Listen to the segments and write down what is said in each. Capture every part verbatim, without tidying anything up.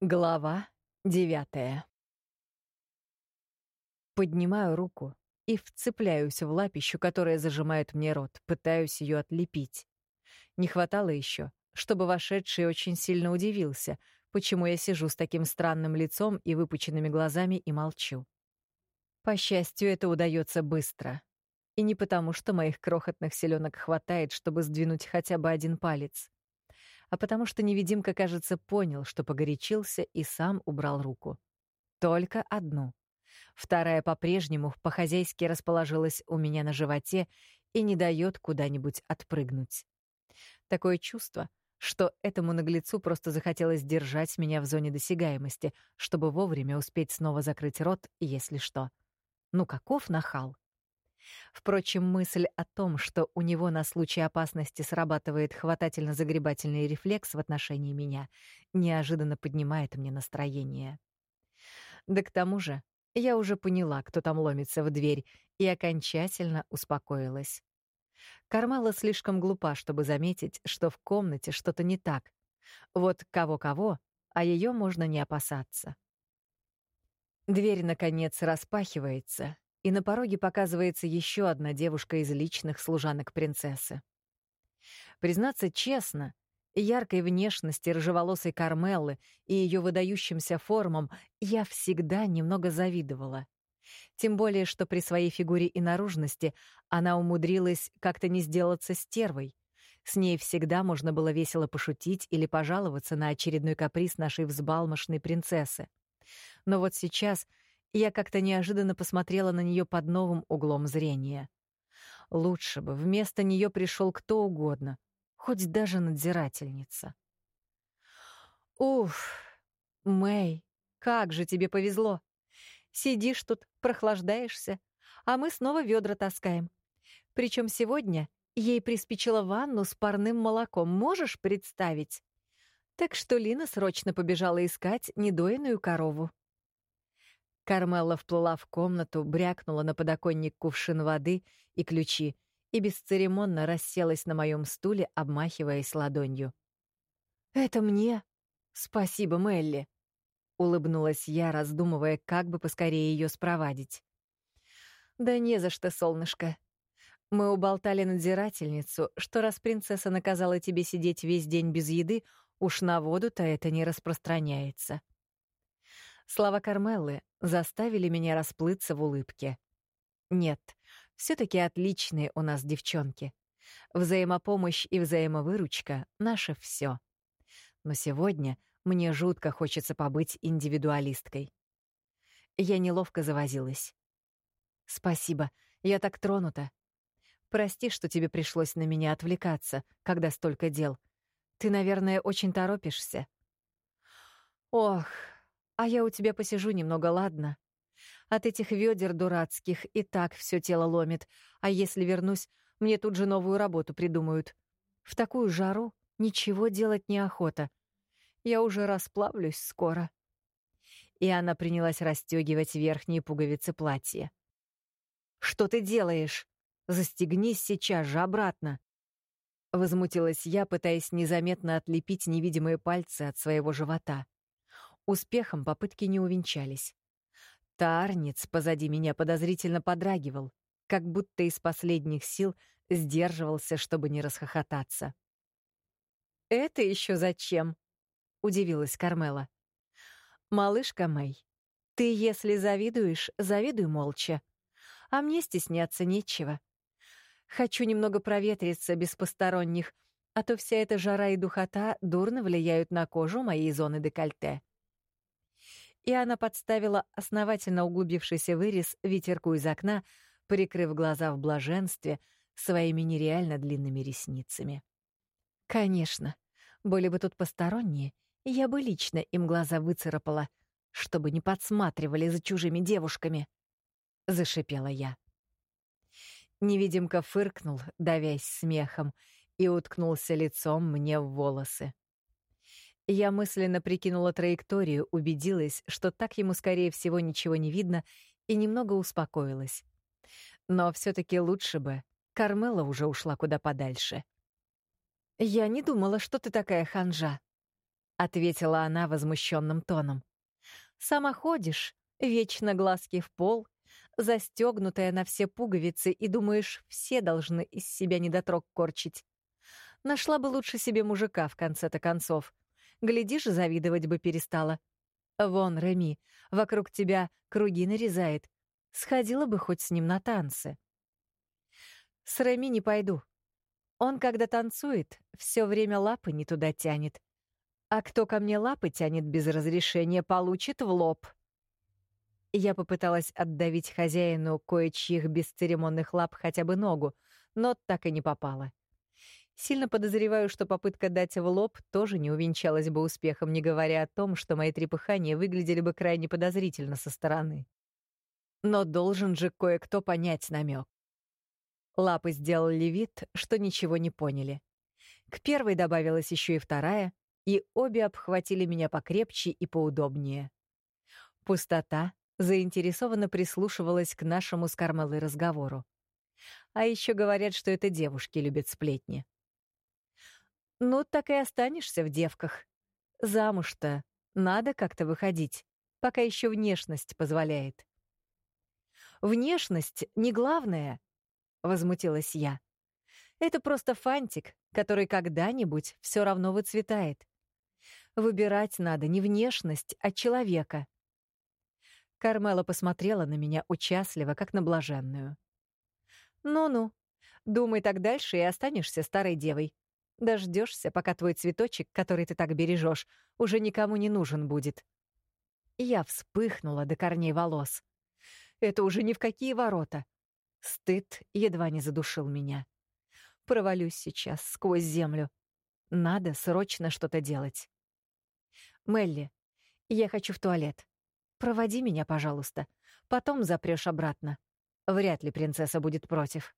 Глава девятая. Поднимаю руку и вцепляюсь в лапищу, которая зажимает мне рот, пытаюсь ее отлепить. Не хватало еще, чтобы вошедший очень сильно удивился, почему я сижу с таким странным лицом и выпученными глазами и молчу. По счастью, это удается быстро. И не потому, что моих крохотных селенок хватает, чтобы сдвинуть хотя бы один палец, а потому что невидимка, кажется, понял, что погорячился, и сам убрал руку. Только одну. Вторая по-прежнему по-хозяйски расположилась у меня на животе и не дает куда-нибудь отпрыгнуть. Такое чувство, что этому наглецу просто захотелось держать меня в зоне досягаемости, чтобы вовремя успеть снова закрыть рот, если что. Ну каков нахал! Впрочем, мысль о том, что у него на случай опасности срабатывает хватательно-загребательный рефлекс в отношении меня, неожиданно поднимает мне настроение. Да к тому же, я уже поняла, кто там ломится в дверь, и окончательно успокоилась. Кармела слишком глупа, чтобы заметить, что в комнате что-то не так. Вот кого-кого, а ее можно не опасаться. Дверь, наконец, распахивается, и на пороге показывается еще одна девушка из личных служанок принцессы. Признаться честно, яркой внешности рыжеволосой Кармеллы и ее выдающимся формам я всегда немного завидовала. Тем более, что при своей фигуре и наружности она умудрилась как-то не сделаться стервой. С ней всегда можно было весело пошутить или пожаловаться на очередной каприз нашей взбалмошной принцессы. Но вот сейчас я как-то неожиданно посмотрела на нее под новым углом зрения. Лучше бы вместо нее пришел кто угодно, хоть даже надзирательница. Уф, Мэй, как же тебе повезло. Сидишь тут, прохлаждаешься, а мы снова ведра таскаем. Причем сегодня ей приспичило ванну с парным молоком, можешь представить? Так что Лина срочно побежала искать недоенную корову. Кармелла вплыла в комнату, брякнула на подоконник кувшин воды и ключи и бесцеремонно расселась на моем стуле, обмахиваясь ладонью. «Это мне? Спасибо, Мелли!» — улыбнулась я, раздумывая, как бы поскорее ее спровадить. «Да не за что, солнышко. Мы уболтали надзирательницу, что раз принцесса наказала тебе сидеть весь день без еды, уж на воду-то это не распространяется». Слова Кармеллы заставили меня расплыться в улыбке. Нет, все-таки отличные у нас девчонки. Взаимопомощь и взаимовыручка — наше все. Но сегодня мне жутко хочется побыть индивидуалисткой. Я неловко завозилась. «Спасибо, я так тронута. Прости, что тебе пришлось на меня отвлекаться, когда столько дел. Ты, наверное, очень торопишься». «Ох, а я у тебя посижу немного, ладно? От этих ведер дурацких и так все тело ломит, а если вернусь, мне тут же новую работу придумают. В такую жару ничего делать неохота. Я уже расплавлюсь скоро». И она принялась расстегивать верхние пуговицы платья. «Что ты делаешь? Застегнись сейчас же обратно!» Возмутилась я, пытаясь незаметно отлепить невидимые пальцы от своего живота. Успехом попытки не увенчались. Тарниц позади меня подозрительно подрагивал, как будто из последних сил сдерживался, чтобы не расхохотаться. «Это еще зачем?» — удивилась Кармела. «Малышка Мэй, ты, если завидуешь, завидуй молча. А мне стесняться нечего. Хочу немного проветриться без посторонних, а то вся эта жара и духота дурно влияют на кожу моей зоны декольте». И она подставила основательно углубившийся вырез ветерку из окна, прикрыв глаза в блаженстве своими нереально длинными ресницами. Конечно, были бы тут посторонние, я бы лично им глаза выцарапала, чтобы не подсматривали за чужими девушками, — зашипела я. Невидимка фыркнул, давясь смехом, и уткнулся лицом мне в волосы. Я мысленно прикинула траекторию, убедилась, что так ему, скорее всего, ничего не видно, и немного успокоилась. Но все-таки лучше бы. Кармела уже ушла куда подальше. «Я не думала, что ты такая ханжа», — ответила она возмущенным тоном. «Сама ходишь, вечно глазки в пол, застегнутая на все пуговицы, и думаешь, все должны из себя недотрог корчить. Нашла бы лучше себе мужика в конце-то концов. Глядишь, завидовать бы перестала. Вон, Реми, вокруг тебя круги нарезает. Сходила бы хоть с ним на танцы». «С Реми не пойду. Он, когда танцует, все время лапы не туда тянет. А кто ко мне лапы тянет без разрешения, получит в лоб». Я попыталась отдавить хозяину кое-чьих бесцеремонных лап хотя бы ногу, но так и не попала. Сильно подозреваю, что попытка дать в лоб тоже не увенчалась бы успехом, не говоря о том, что мои трепыхания выглядели бы крайне подозрительно со стороны. Но должен же кое-кто понять намек. Лапы сделали вид, что ничего не поняли. К первой добавилась еще и вторая, и обе обхватили меня покрепче и поудобнее. Пустота заинтересованно прислушивалась к нашему с Кармелой разговору. А еще говорят, что это девушки любят сплетни. «Ну, так и останешься в девках. Замуж-то надо как-то выходить, пока еще внешность позволяет». «Внешность не главное», — возмутилась я. «Это просто фантик, который когда-нибудь все равно выцветает. Выбирать надо не внешность, а человека». Кармела посмотрела на меня участливо, как на блаженную. «Ну-ну, думай так дальше и останешься старой девой. Дождешься, пока твой цветочек, который ты так бережешь, уже никому не нужен будет». Я вспыхнула до корней волос. Это уже ни в какие ворота. Стыд едва не задушил меня. Провалюсь сейчас сквозь землю. Надо срочно что-то делать. «Мелли, я хочу в туалет. Проводи меня, пожалуйста. Потом запрёшь обратно. Вряд ли принцесса будет против».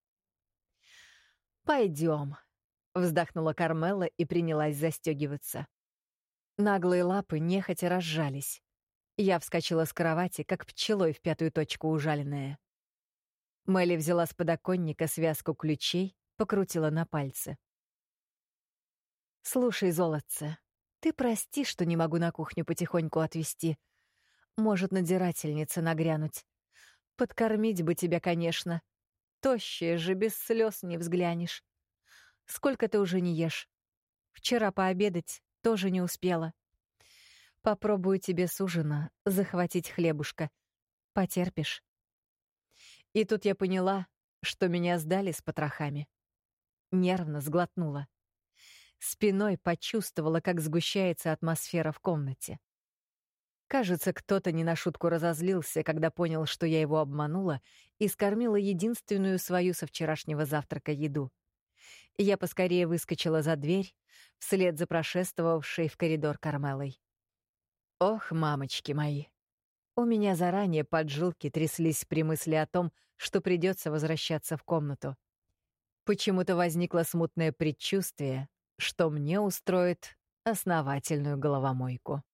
«Пойдём», — вздохнула Кармела и принялась застёгиваться. Наглые лапы нехотя разжались. Я вскочила с кровати, как пчелой в пятую точку ужаленная. Мелли взяла с подоконника связку ключей, покрутила на пальце. «Слушай, золотце, ты прости, что не могу на кухню потихоньку отвезти. Может, надзирательница нагрянуть. Подкормить бы тебя, конечно. Тощая же, без слез не взглянешь. Сколько ты уже не ешь? Вчера пообедать тоже не успела. Попробую тебе с ужина захватить хлебушка. Потерпишь?» И тут я поняла, что меня сдали с потрохами. Нервно сглотнула. Спиной почувствовала, как сгущается атмосфера в комнате. Кажется, кто-то не на шутку разозлился, когда понял, что я его обманула и скормила единственную свою со вчерашнего завтрака еду. Я поскорее выскочила за дверь, вслед за прошествовавшей в коридор Кармелой. Ох, мамочки мои! У меня заранее поджилки тряслись при мысли о том, что придется возвращаться в комнату. Почему-то возникло смутное предчувствие, что мне устроят основательную головомойку.